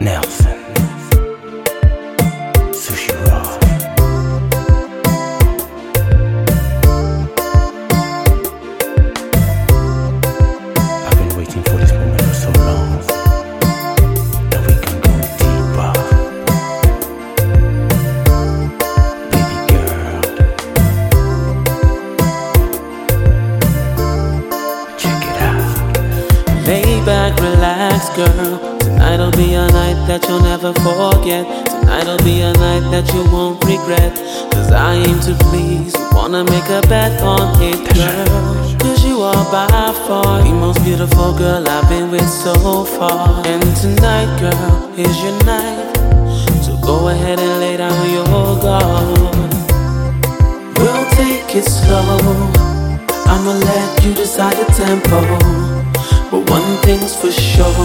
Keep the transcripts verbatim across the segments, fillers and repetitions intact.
Nelson, Sushi Raw. I've been waiting for this moment for so long, that we can go deeper. Baby girl, check it out. Lay back, relax, girl. Tonight'll be a night that you'll never forget. Tonight'll be a night that you won't regret. Cause I aim to please, wanna make a bet on it, girl. Cause you are by far the most beautiful girl I've been with so far. And tonight, girl, is your night. So go ahead and lay down your guard. We'll take it slow, I'ma let you decide the tempo. But one thing's for sure,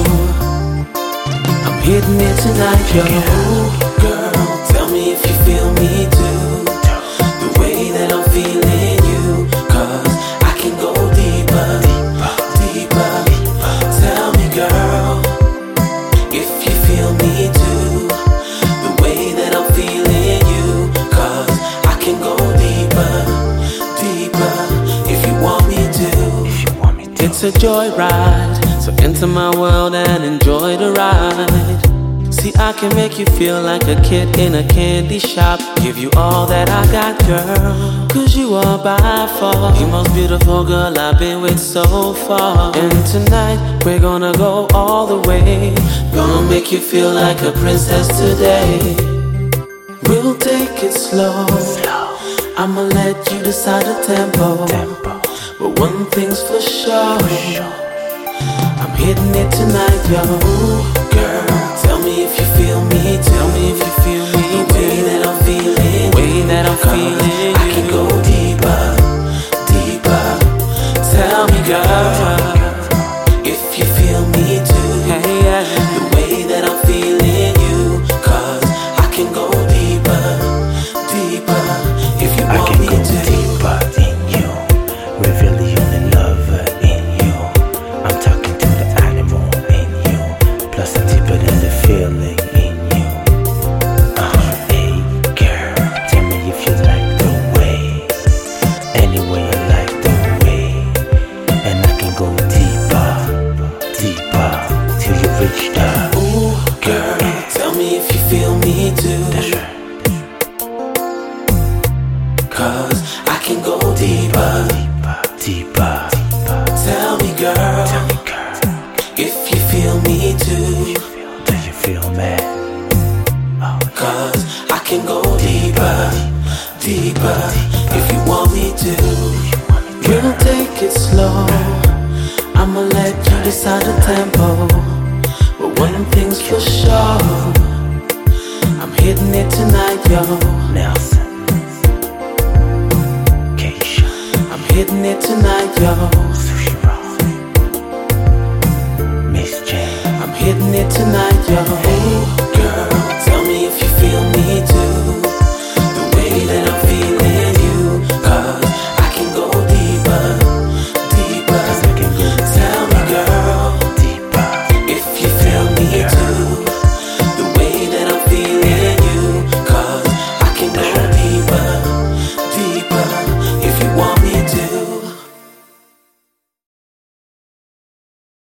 I'm hitting it tonight, yo. Girl, tell me if you feel me too, the way that I'm feeling you. Cause I can go deeper, deeper. Tell me, girl, if you feel me too, the way that I'm feeling you. Cause I can go deeper, deeper, if you want me to. It's a joyride, so enter my world and enjoy the ride. See, I can make you feel like a kid in a candy shop. Give you all that I got, girl. Cause you are by far the most beautiful girl I've been with so far. And tonight, we're gonna go all the way. Gonna make you feel like a princess today. We'll take it slow, I'ma let you decide the tempo. But one thing's for sure, I'm hitting it tonight, yo. Girl, tell me if you feel me, tell me if you feel me. The way that I'm feeling, the way that I'm feeling, I can go deeper, deeper. Tell me, girl, if you feel me too, the way that I'm feeling you. Cause I can go deeper, deeper, if you want me to. Deeper in you, reveal the only lover in you. I'm talking to the animal in you, plus I'm deeper than the feeling in you. Uh-huh, hey girl, tell me if you like the way. Anyway, I like the way, and I can go deeper, deeper, till you reach the. Ooh, girl, tell me if you feel me too. That's right. Cause I can go deeper, deeper, deeper. Tell me, girl, Tell me, girl, if you feel me too. do you feel mad? Oh, Cause I can go deeper, deeper, if you want me to. We'll take it slow, I'ma let you decide the tempo. But one thing's for sure, I'm hitting it tonight, yo. Nelson, Keisha, I'm hitting it tonight, yo. Sushi Raw, Miss Jane, I'm hitting it tonight, yo.